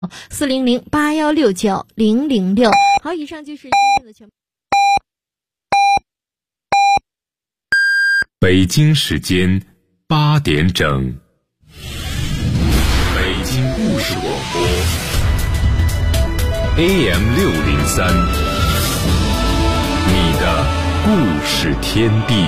400-8169-006。好，以上就是今天的全部。 北京时间8点整，北京故事广播 AM603，你的故事天地。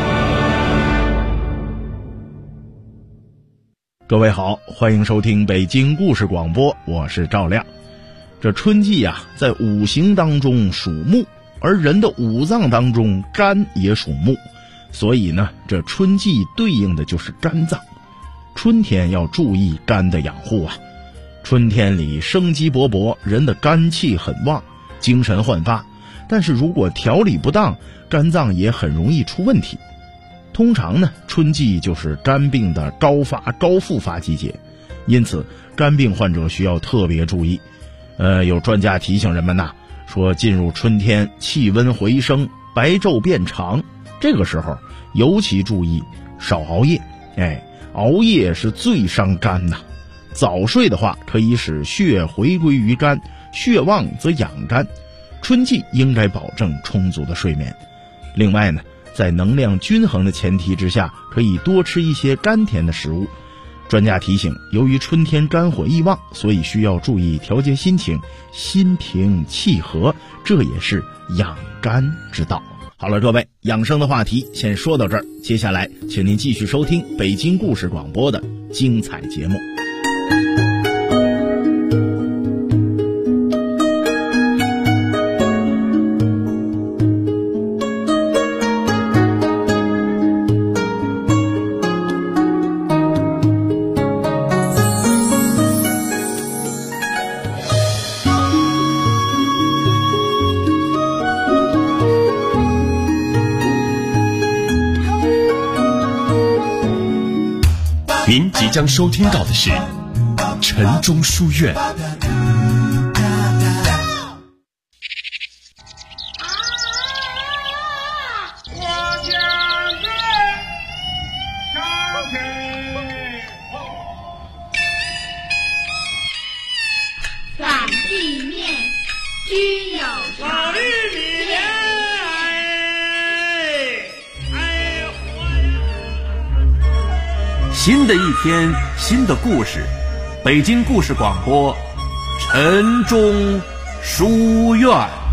各位好，欢迎收听北京故事广播，我是赵亮。这春季啊，在五行当中属木，而人的五脏当中肝也属木，所以呢，这春季对应的就是肝脏。春天要注意肝的养护啊。春天里生机勃勃，人的肝气很旺，精神焕发，但是如果调理不当，肝脏也很容易出问题。通常呢，春季就是肝病的高发高复发季节，因此肝病患者需要特别注意。有专家提醒人们呐，说进入春天，气温回升，白昼变长，这个时候尤其注意少熬夜。熬夜是最伤肝呐。早睡的话，可以使血回归于肝，血旺则养肝。春季应该保证充足的睡眠。另外呢，在能量均衡的前提之下，可以多吃一些甘甜的食物。专家提醒，由于春天肝火易旺，所以需要注意调节心情，心平气和，这也是养肝之道。好了，各位，养生的话题先说到这儿，接下来请您继续收听北京故事广播的精彩节目。 您即将收听到的是晨钟书院。 反地面均有常。 新的一天，新的故事，北京故事广播晨钟书院。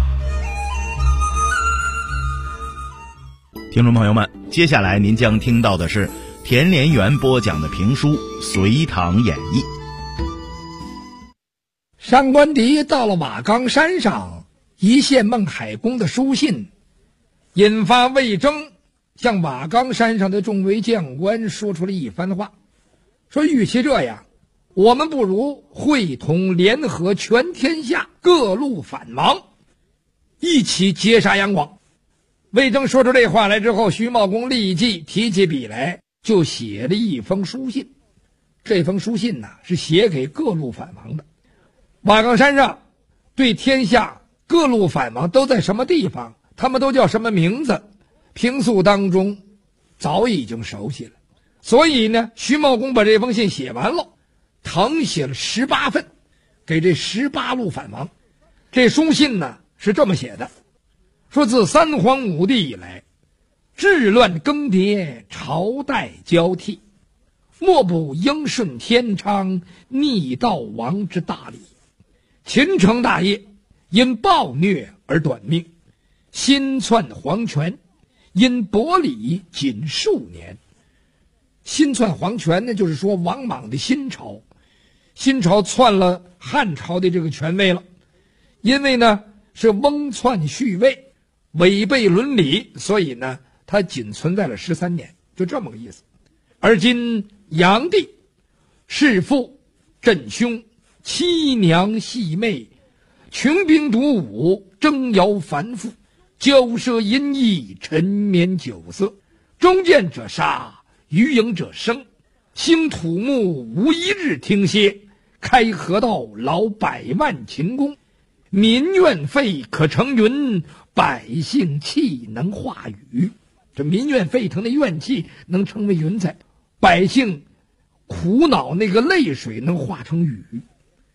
听众朋友们，接下来您将听到的是田连元播讲的评书《隋唐演义》。 上官迪到了瓦岗山上，一献孟海公的书信，引发魏征向瓦岗山上的众位将官说出了一番话，说与其这样，我们不如会同联合全天下各路反王，一起截杀杨广。魏征说出这话来之后，徐茂公立即提起笔来，就写了一封书信。这封书信呢，是写给各路反王的。瓦岗山上对天下各路反王都在什么地方，他们都叫什么名字，平素当中早已经熟悉了。所以呢，徐茂公把这封信写完了，誊写了18份，给这18路反王。这书信呢是这么写的，说自三皇五帝以来，治乱更迭，朝代交替，莫不应顺天昌，逆道王之大礼。秦城大业因暴虐而短命，新篡皇权因薄礼仅数年。新篡皇权呢，就是说王莽的新朝，新朝篡了汉朝的这个权威了，因为呢是翁篡续位，违背伦理，所以呢它仅存在了13年，就这么个意思。而今炀帝弑父震兄，妻娘戏妹，穷兵黩武，征摇繁复，骄奢淫逸，沉湎酒色，忠谏者杀，余迎者生，兴土木无一日停歇，开河道劳100万秦工，民怨沸可成云，百姓气能化雨。这民怨沸腾的怨气能成为云彩，百姓苦恼那个泪水能化成雨。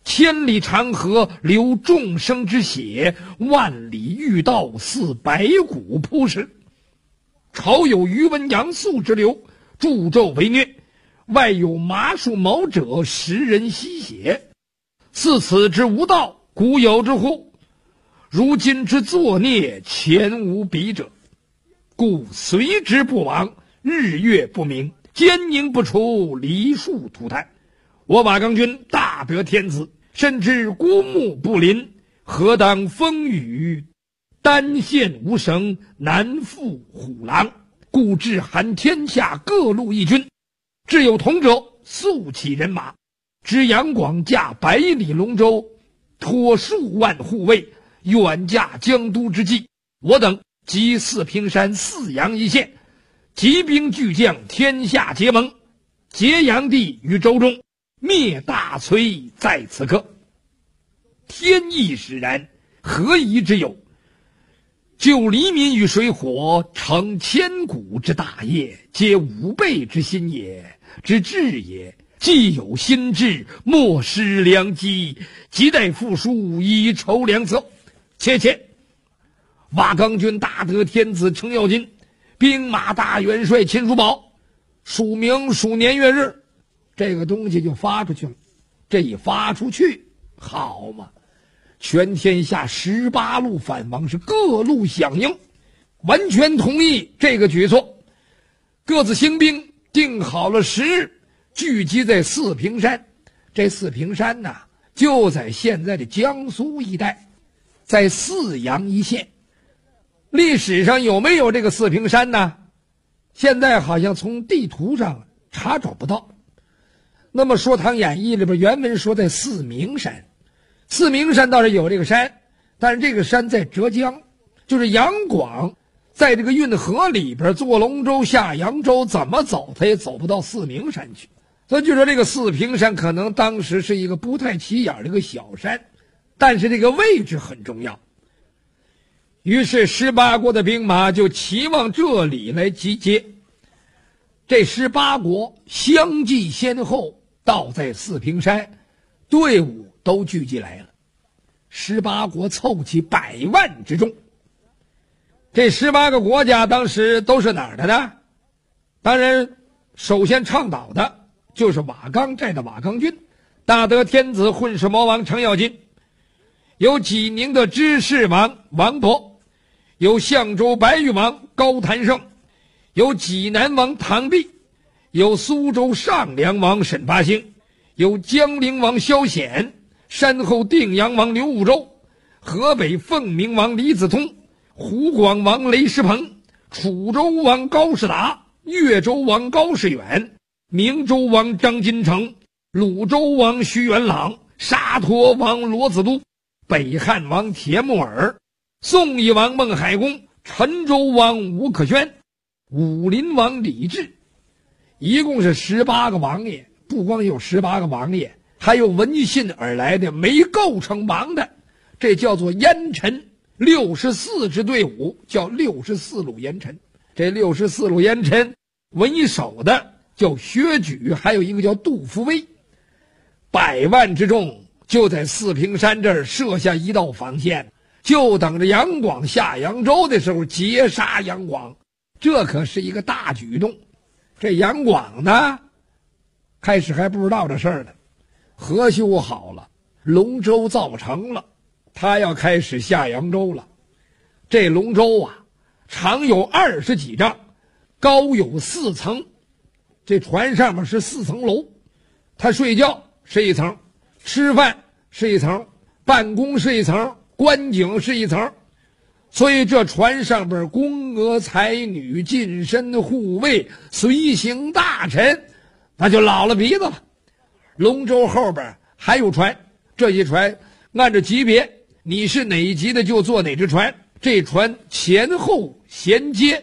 千里长河流众生之血，万里御道似白骨铺石。朝有余文杨素之流，助纣为虐，外有麻树毛者，食人吸血。似此之无道，古有之乎？如今之作孽，前无比者。故随之不亡，日月不明，奸宁不除，梨树涂炭。我瓦岗军大得天子，甚至孤木不临，何当风雨单线无绳，难负虎狼。故致含天下各路义军，至有同者，速起人马，知杨广驾100里龙舟，托数万护卫，远驾江都之际，我等及四平山4阳一线，集兵巨将，天下结盟，结杨帝于州中，灭大隋在此刻。天意使然，何疑之有？救黎民于水火，成千古之大业，皆吾辈之心也，之志也。既有心志，莫失良机，即待复书，以筹良策。且，瓦岗军大得天子程咬金，兵马大元帅秦叔宝，署名署年月日，这个东西就发出去了。这一发出去，好嘛，全天下18路反王是各路响应，完全同意这个举措，各自兴兵，定好了时日，聚集在四平山。这四平山呢，就在现在的江苏一带，在4阳一线。历史上有没有这个四平山呢？现在好像从地图上查找不到。那么《说唐演义》里边原文说在四明山，四明山倒是有这个山，但是这个山在浙江，就是杨广在这个运河里边坐龙舟下扬州，怎么走他也走不到四明山去。所以就说这个四平山可能当时是一个不太起眼的一个小山，但是这个位置很重要。于是18国的兵马就齐往这里来集结。这18国相继先后到在四平山，队伍都聚集来了。18国凑齐100万之众。这18个国家当时都是哪儿的呢？当然首先倡导的就是瓦岗寨的瓦岗军，大得天子混世魔王程咬金，有济宁的知世王王勃，有相州白玉王高谭胜，有济南王唐弼，有苏州上梁王沈发兴，有江陵王萧显，山后定阳王刘武周，河北凤鸣王李子通，湖广王雷师鹏，楚州王高士达，越州王高士远，明州王张金城，鲁州王徐元朗，沙陀王罗子都，北汉王铁木儿，宋义王孟海公，陈州王吴可轩，武林王李治。一共是18个王爷，不光有18个王爷，还有闻信而来的没构成王的，这叫做烟尘。64支队伍叫64路烟尘。这64路烟尘为首的叫薛举，还有一个叫杜伏威。100万之众就在四平山这儿设下一道防线，就等着杨广下扬州的时候截杀杨广。这可是一个大举动。这杨广呢，开始还不知道这事儿呢，河修好了，龙舟造成了，他要开始下扬州了。这龙舟啊，长有20几丈，高有4层，这船上面是4层楼，他睡觉是一层，吃饭是一层，办公是一层，观景是一层。所以这船上边宫娥才女、近身护卫、随行大臣，那就老了鼻子了。龙舟后边还有船，这些船按照级别，你是哪一级的就坐哪只船，这船前后衔接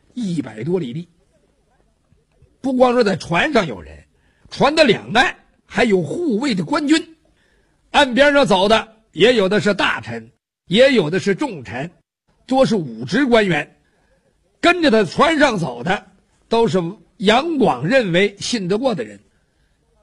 100多里地。不光说在船上有人，船的两岸还有护卫的官军，岸边上走的也有的是大臣，也有的是重臣，多是武职官员。跟着他船上走的都是杨广认为信得过的人，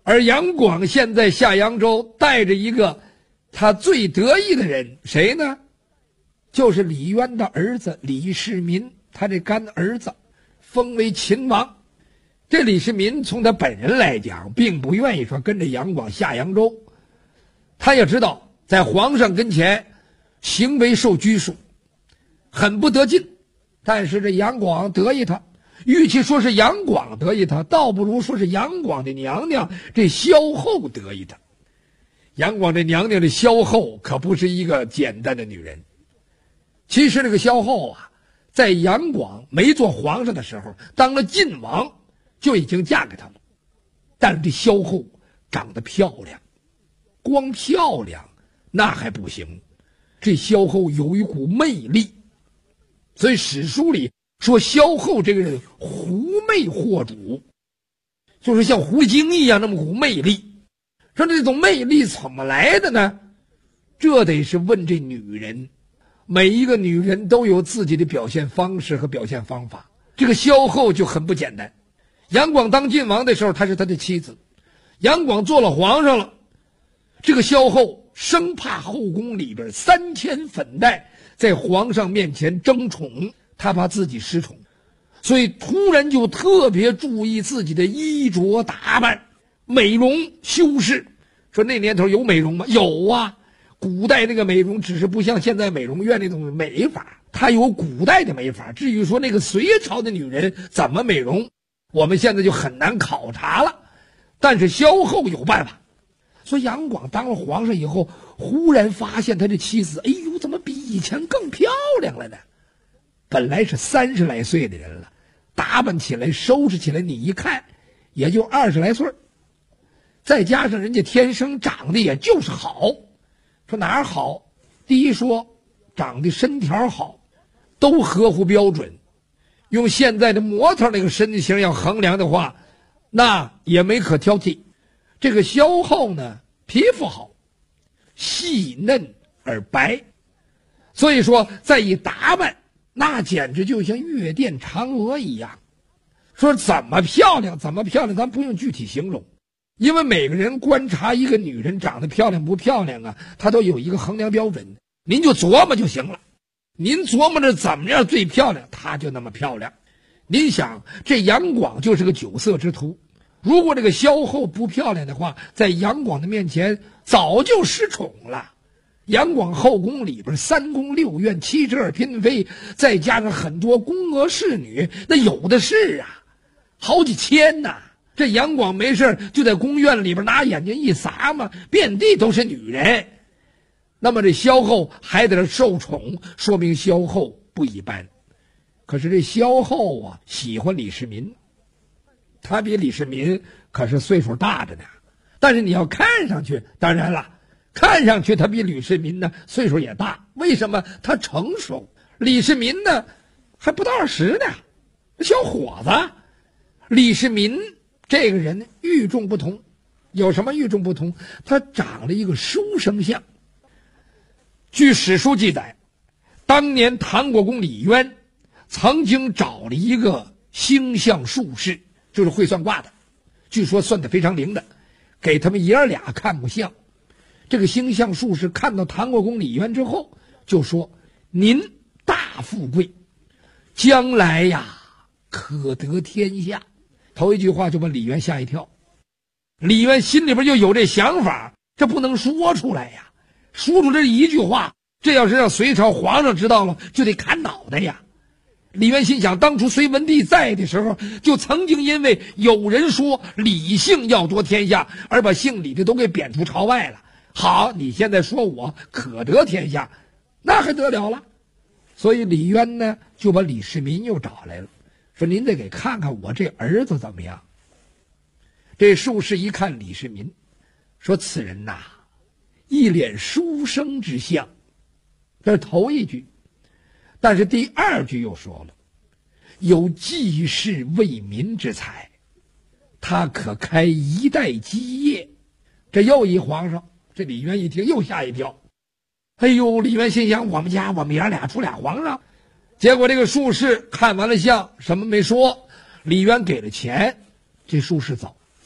而杨广现在下扬州带着一个他最得意的人，谁呢？就是李渊的儿子李世民，他这干儿子封为秦王。这李世民从他本人来讲，并不愿意说跟着杨广下扬州，他也知道在皇上跟前行为受拘束，很不得劲。但是这杨广得意他，与其说是杨广得意他，倒不如说是杨广的娘娘这萧后得意他。杨广这娘娘的萧后可不是一个简单的女人。其实这个萧后啊，在杨广没做皇上的时候，当了晋王就已经嫁给他了。但是这萧后长得漂亮，光漂亮那还不行，这萧后有一股魅力。所以史书里说萧后这个人狐媚惑主，就是像狐精一样那么股魅力。说这种魅力怎么来的呢？这得是问这女人。每一个女人都有自己的表现方式和表现方法，这个萧后就很不简单。杨广当晋王的时候，她是他的妻子。杨广做了皇上了，这个萧后生怕后宫里边3000粉黛在皇上面前争宠，她怕自己失宠，所以突然就特别注意自己的衣着打扮、美容修饰。说那年头有美容吗？有啊。古代那个美容只是不像现在美容院那种美法，它有古代的美法。至于说那个隋朝的女人怎么美容，我们现在就很难考察了。但是萧后有办法。所以杨广当了皇上以后，忽然发现他的妻子，哎呦，怎么比以前更漂亮了呢？本来是30来岁的人了，打扮起来收拾起来，你一看也就20来岁，再加上人家天生长得也就是好。说哪儿好？第一说长得身条好，都合乎标准。用现在的模特那个身形要衡量的话，那也没可挑剔。这个萧后呢，皮肤好，细嫩而白，所以说再一打扮，那简直就像月殿嫦娥一样。说怎么漂亮怎么漂亮，咱不用具体形容。因为每个人观察一个女人长得漂亮不漂亮啊，她都有一个衡量标准，您就琢磨就行了。您琢磨着怎么样最漂亮，她就那么漂亮。您想，这杨广就是个酒色之徒，如果这个萧后不漂亮的话，在杨广的面前早就失宠了。杨广后宫里边3宫6院72嫔妃，再加上很多宫娥侍女，那有的是啊，好几千呐。这杨广没事就在宫院里边拿眼睛一撒嘛，遍地都是女人。那么这萧后还在这受宠，说明萧后不一般。可是这萧后啊，喜欢李世民，他比李世民可是岁数大着呢。但是你要看上去，当然了，看上去他比李世民呢岁数也大。为什么？他成熟。李世民呢还不到20呢，小伙子。李世民这个人与众不同，有什么与众不同？他长了一个书生相。据史书记载，当年唐国公李渊曾经找了一个星象术士，就是会算卦的，据说算得非常灵的，给他们爷儿俩看木相。这个星象术士看到唐国公李渊之后，就说：“您大富贵，将来呀可得天下。”头一句话就把李渊吓一跳。李渊心里边就有这想法，这不能说出来呀，说出这一句话，这要是让隋朝皇上知道了，就得砍脑袋呀。李渊心想，当初隋文帝在的时候，就曾经因为有人说李姓要夺天下，而把姓李的都给贬出朝外了。好，你现在说我可得天下，那还得了了。所以李渊呢，就把李世民又找来了，说您得给看看我这儿子怎么样。这术士一看李世民，说此人呐，一脸书生之相。这是头一句。但是第二句又说了，有济世为民之才，他可开一代基业。这又一皇上，这李渊一听又吓一跳。哎呦，李渊心想，我们爷俩出俩皇上。结果这个术士看完了相，什么没说。李渊给了钱，这术士走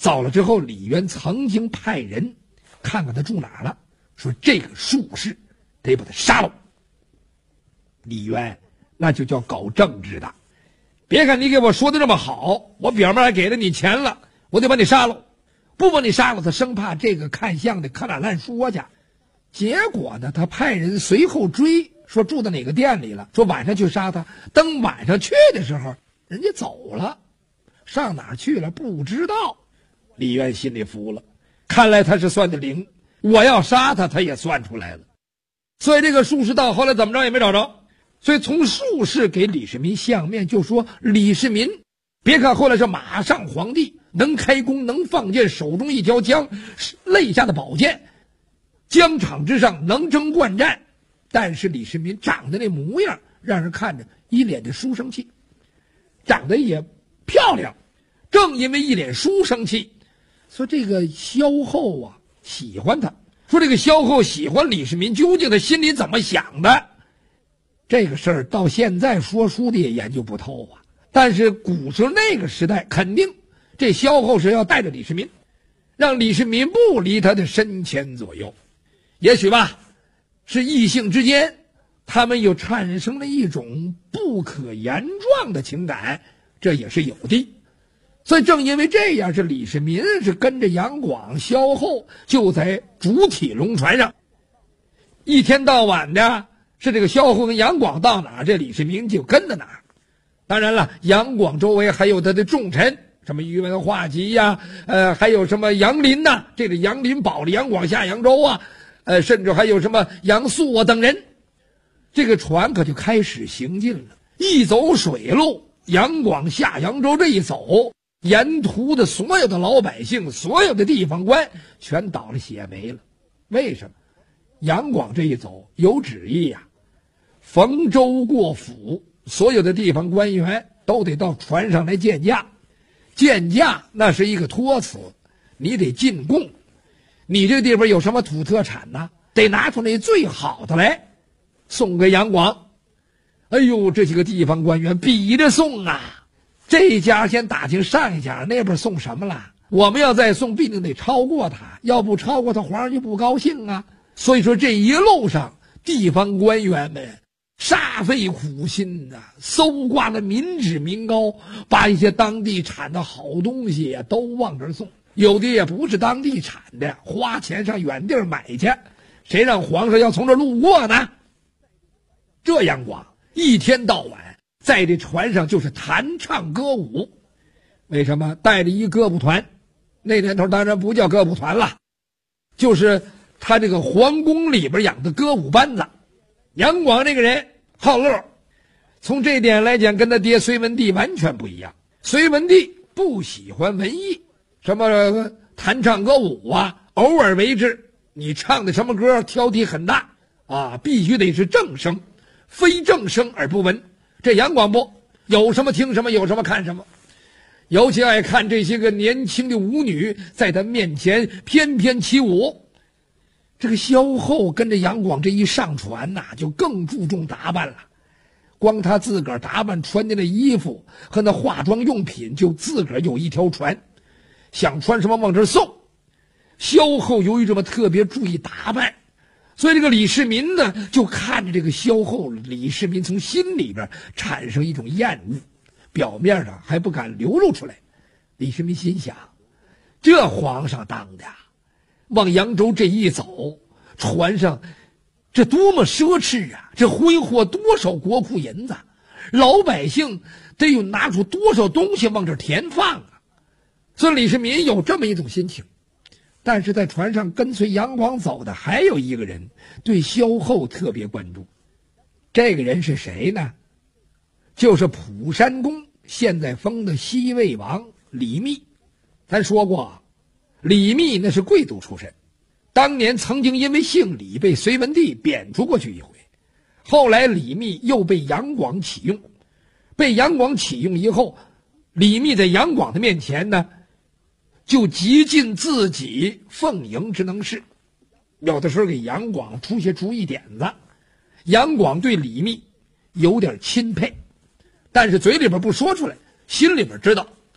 走了之后，李渊曾经派人看看他住哪儿了，说这个术士得把他杀了。李渊那就叫搞政治的，别看你给我说的这么好，我表面还给了你钱了，我得把你杀了。不把你杀了，他生怕这个看相的看哪烂说去。结果呢，他派人随后追，说住到哪个店里了，说晚上去杀他。等晚上去的时候，人家走了，上哪儿去了不知道。李渊心里服了，看来他是算的灵，我要杀他，他也算出来了。所以这个术士到后来怎么着也没找着，所以从术士给李世民相面，就说李世民，别看后来是马上皇帝，能开弓能放箭，手中一条枪，肋下的宝剑，疆场之上能征惯战，但是李世民长得那模样让人看着一脸的书生气，长得也漂亮，正因为一脸书生气，说这个萧后啊喜欢他，说这个萧后喜欢李世民，究竟他心里怎么想的，这个事儿到现在说书的也研究不透啊。但是古时候那个时代，肯定这萧后是要带着李世民，让李世民不离他的身前左右。也许吧，是异性之间他们又产生了一种不可言状的情感，这也是有的。所以正因为这样，是李世民是跟着杨广、萧后就在主体龙船上，一天到晚的是这个萧后跟杨广到哪儿，这李世民就跟着哪儿。当然了，杨广周围还有他的重臣，什么宇文化及呀，还有什么杨林呐，这个杨林保了杨广下扬州啊，甚至还有什么杨素啊等人。这个船可就开始行进了，一走水路，杨广下扬州这一走，沿途的所有的老百姓，所有的地方官全倒了血霉了。为什么？杨广这一走有旨意呀，逢州过府，所有的地方官员都得到船上来见驾。见驾那是一个托词，你得进贡，你这个地方有什么土特产呢，得拿出那最好的来送给杨广。哎呦，这几个地方官员比着送啊，这家先打听上一家那边送什么了，我们要再送必定得超过他，要不超过他皇上就不高兴啊。所以说这一路上地方官员们煞费苦心啊，搜刮了民脂民膏，把一些当地产的好东西啊都往这儿送，有的也不是当地产的，花钱上远地儿买去，谁让皇上要从这儿路过呢？这杨广一天到晚在这船上就是弹唱歌舞。为什么？带着一歌舞团，那年头当然不叫歌舞团了，就是他这个皇宫里边养的歌舞班子。杨广这个人好乐，从这点来讲跟他爹隋文帝完全不一样。隋文帝不喜欢文艺，什么弹唱歌舞啊偶尔为之，你唱的什么歌挑剔很大啊，必须得是正声，非正声而不闻。这杨广不，有什么听什么，有什么看什么，尤其爱看这些个年轻的舞女在他面前翩翩起舞。这个萧后跟着杨广这一上船呐，就更注重打扮了。光他自个儿打扮穿的那衣服和那化妆用品，就自个儿有一条船，想穿什么往这儿送。萧后由于这么特别注意打扮，所以这个李世民呢，就看着这个萧后，李世民从心里边产生一种厌恶，表面上还不敢流露出来。李世民心想，这皇上当的往扬州这一走，船上这多么奢侈啊，这挥霍多少国库银子，老百姓得有拿出多少东西往这填放啊。所以李世民有这么一种心情。但是在船上跟随杨广走的还有一个人对萧后特别关注，这个人是谁呢？就是蒲山公现在封的西魏王李密。咱说过，李密那是贵族出身，当年曾经因为姓李被隋文帝贬出过去一回，后来李密又被杨广启用，被杨广启用以后，李密在杨广的面前呢，就极尽自己奉迎之能事，有的时候给杨广出些主意点子。杨广对李密有点钦佩，但是嘴里边不说出来，心里边知道，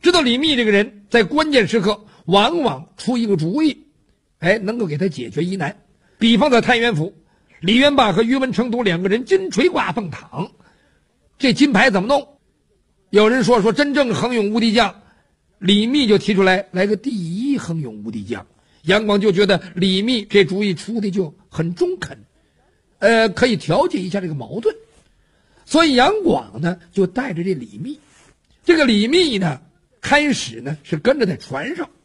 知道李密这个人在关键时刻往往出一个主意，能够给他解决疑难。比方在太原府，李元霸和于文成都两个人金锤挂凤躺，这金牌怎么弄？有人说真正横勇无敌将，李密就提出来个第一横勇无敌将。杨广就觉得李密这主意出的就很中肯，可以调节一下这个矛盾。所以杨广呢就带着这李密，这个李密呢开始呢是跟着在船上，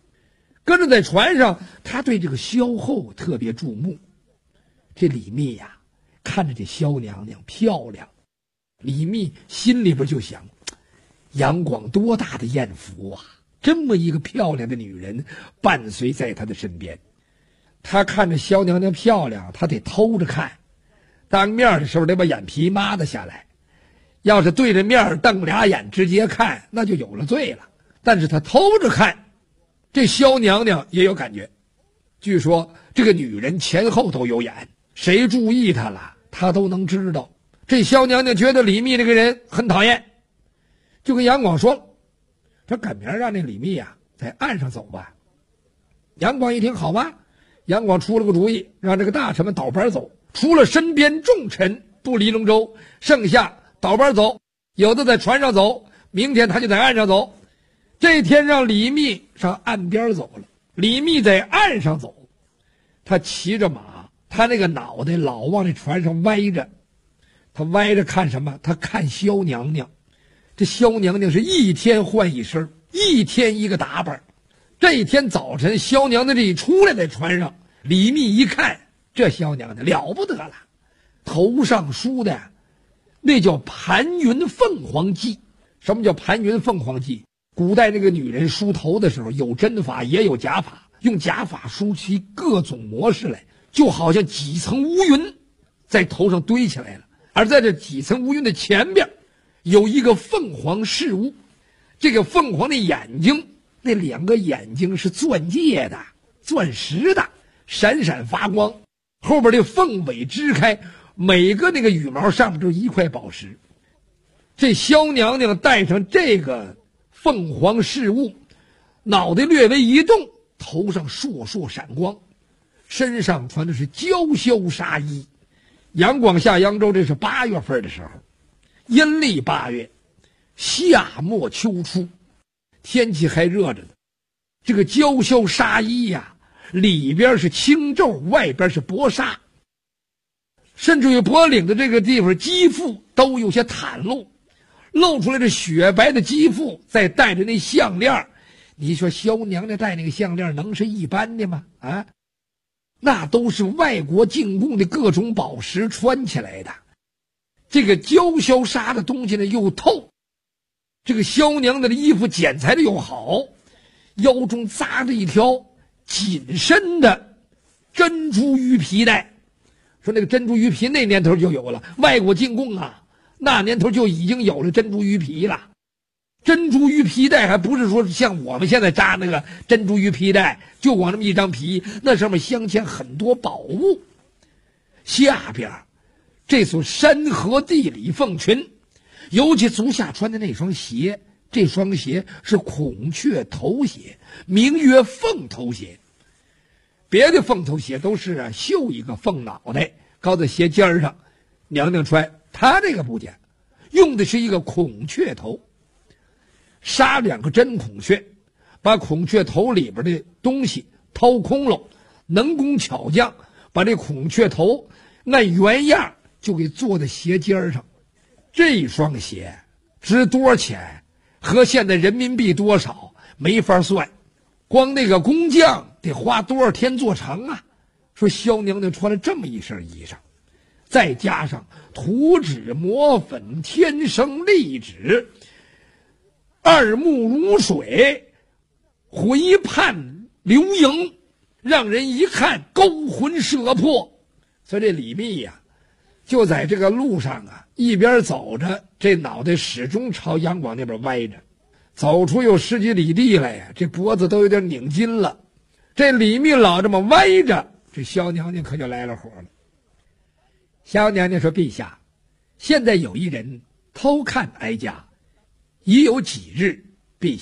他对这个萧后特别注目。这李密呀，看着这萧娘娘漂亮，李密心里边就想，杨广多大的艳福啊，这么一个漂亮的女人伴随在他的身边。他看着萧娘娘漂亮，他得偷着看，当面的时候得把眼皮抹得下来，要是对着面瞪俩眼直接看，那就有了罪了。但是他偷着看，这萧娘娘也有感觉。据说这个女人前后都有眼，谁注意她了，她都能知道。这萧娘娘觉得李密这个人很讨厌，就跟杨广说了，他赶明儿让那李密啊在岸上走吧。杨广一听好吧，杨广出了个主意，让这个大臣们倒班走，除了身边重臣不离龙舟，剩下倒班走，有的在船上走，明天他就在岸上走。这天让李密上岸边走了，李密在岸上走，他骑着马，他那个脑袋老往这船上歪着，他歪着看什么？他看萧娘娘。这萧娘娘是一天换一身，一天一个打扮。这一天早晨，萧娘娘这一出来在船上，李密一看，这萧娘娘了不得了，头上梳的那叫盘云凤凰髻。什么叫盘云凤凰髻？古代那个女人梳头的时候，有针法也有假法，用假法梳起各种模式来，就好像几层乌云在头上堆起来了，而在这几层乌云的前边有一个凤凰饰物。这个凤凰的眼睛，那两个眼睛是钻戒的，钻石的，闪闪发光，后边这凤尾支开，每个那个羽毛上面都一块宝石。这萧娘娘戴上这个凤凰饰物，脑袋略微一动，头上烁烁闪光，身上穿的是娇羞纱衣。杨广下扬州，这是8月份的时候，阴历8月，夏末秋初，天气还热着呢。这个娇羞纱衣呀，里边是青皱，外边是薄纱，甚至于脖领的这个地方肌肤都有些袒露，露出来这雪白的肌肤，再戴着那项链。你说萧娘娘戴那个项链能是一般的吗？啊，那都是外国进贡的各种宝石穿起来的。这个娇羞纱的东西呢又透，这个萧娘娘的衣服剪裁的又好，腰中扎着一条紧身的珍珠鱼皮带。说那个珍珠鱼皮那年头就有了，外国进贡啊，那年头就已经有了珍珠鱼皮了。珍珠鱼皮带还不是说像我们现在扎那个珍珠鱼皮带，就光这么一张皮，那上面镶嵌很多宝物。下边这所山河地理凤裙，尤其足下穿的那双鞋，这双鞋是孔雀头鞋，名曰凤头鞋。别的凤头鞋都是绣一个凤脑袋高在鞋尖上，娘娘穿，她这个不讲，用的是一个孔雀头，杀2个真孔雀，把孔雀头里边的东西掏空了，能工巧匠把这孔雀头按原样就给做在鞋尖上。这双鞋值多少钱？和现在人民币多少没法算，光那个工匠得花多少天做成啊？说萧娘娘穿了这么一身衣裳，再加上涂脂抹粉，天生丽质，二目如水，回盼流萤，让人一看勾魂摄魄。所以这李密呀，就在这个路上啊，一边走着，这脑袋始终朝杨广那边歪着，走出有10几里地来呀，这脖子都有点拧筋了。这李密老这么歪着，这萧娘娘可就来了火了。萧娘娘说：“陛下，现在有一人偷看哀家，已有几日，陛下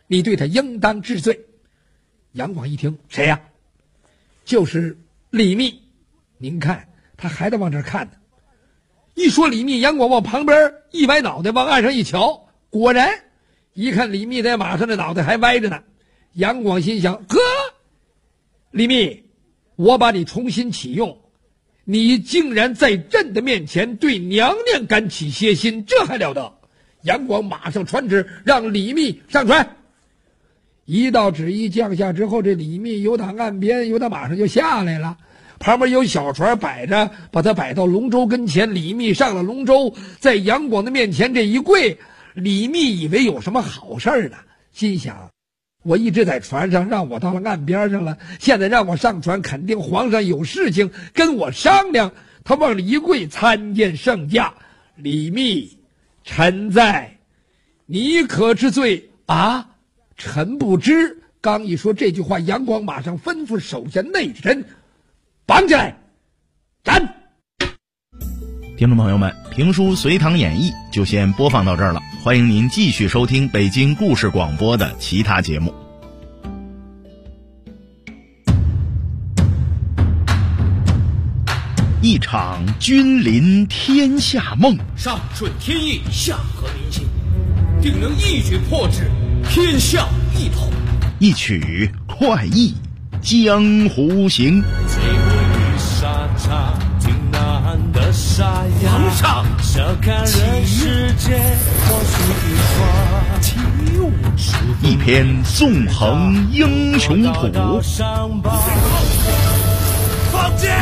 你对他应当治罪。杨广一听，谁呀？就是李密。您看他还在往这儿看呢。一说李密，杨广往旁边一歪脑袋，往岸上一瞧，果然一看李密在马上的脑袋还歪着呢。杨广心想，呵，李密，我把你重新启用，你竟然在朕的面前对娘娘敢起邪心，这还了得！杨广马上传旨，让李密上船。一道旨意降下之后，这李密由打岸边由他马上就下来了，旁边有小船摆着，把他摆到龙舟跟前。李密上了龙舟，在杨广的面前这一跪，李密以为有什么好事呢，心想，我一直在船上，让我到了岸边上了，现在让我上船，肯定皇上有事情跟我商量。他往里一跪，参见圣驾。李密，臣在，你可知罪啊？臣不知。刚一说这句话，杨广马上吩咐手下内臣绑起来斩。 听众朋友们，评书《隋唐演义》就先播放到这儿了，欢迎您继续收听北京故事广播的其他节目。一场君临天下梦， 上顺天意，下合民心，定能一举破之，天下一统。 一曲快意江湖行。 皇上， 一篇纵横英雄谱， 放箭！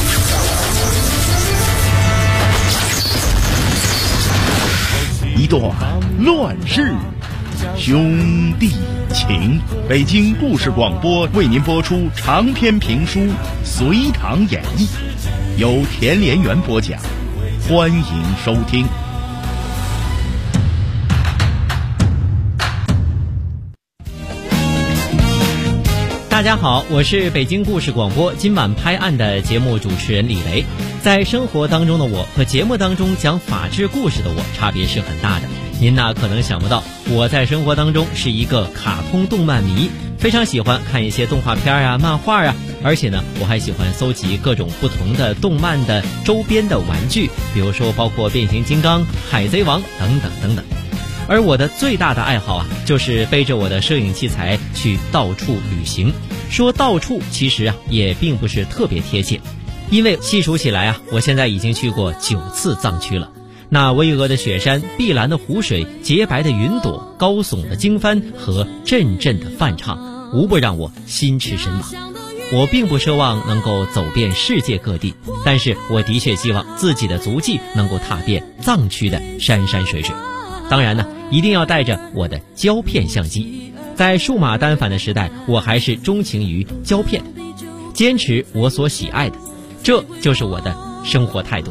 一段乱世兄弟情。北京故事广播为您播出长篇评书《隋唐演义》，由田连元播讲，欢迎收听。 大家好，我是北京故事广播今晚拍案的节目主持人李雷。在生活当中的我和节目当中讲法治故事的我差别是很大的。您可能想不到，我在生活当中是一个卡通动漫迷，非常喜欢看一些动画片啊、漫画啊，而且呢，我还喜欢搜集各种不同的动漫的周边的玩具，比如说包括变形金刚、海贼王等等等等。而我的最大的爱好就是背着我的摄影器材去到处旅行。说到处其实也并不是特别贴切，因为细数起来我现在已经去过9次藏区了。那巍峨的雪山、碧蓝的湖水、洁白的云朵、高耸的经幡和阵阵的梵唱，无不让我心驰神往。我并不奢望能够走遍世界各地，但是我的确希望自己的足迹能够踏遍藏区的山山水水。当然呢，一定要带着我的胶片相机。在数码单反的时代，我还是钟情于胶片，坚持我所喜爱的，这就是我的生活态度。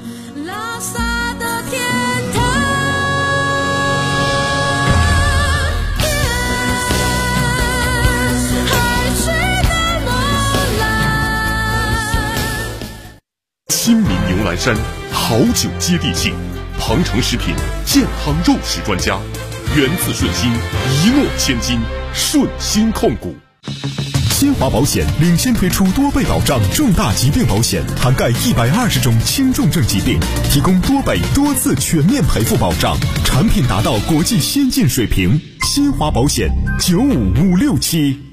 亲民牛栏山，好酒接地气，鹏城食品健康肉食专家，源自顺心，一诺千金，顺心控股。新华保险领先推出多倍保障重大疾病保险，涵盖120种轻重症疾病，提供多倍多次全面赔付保障，产品达到国际先进水平。新华保险95567。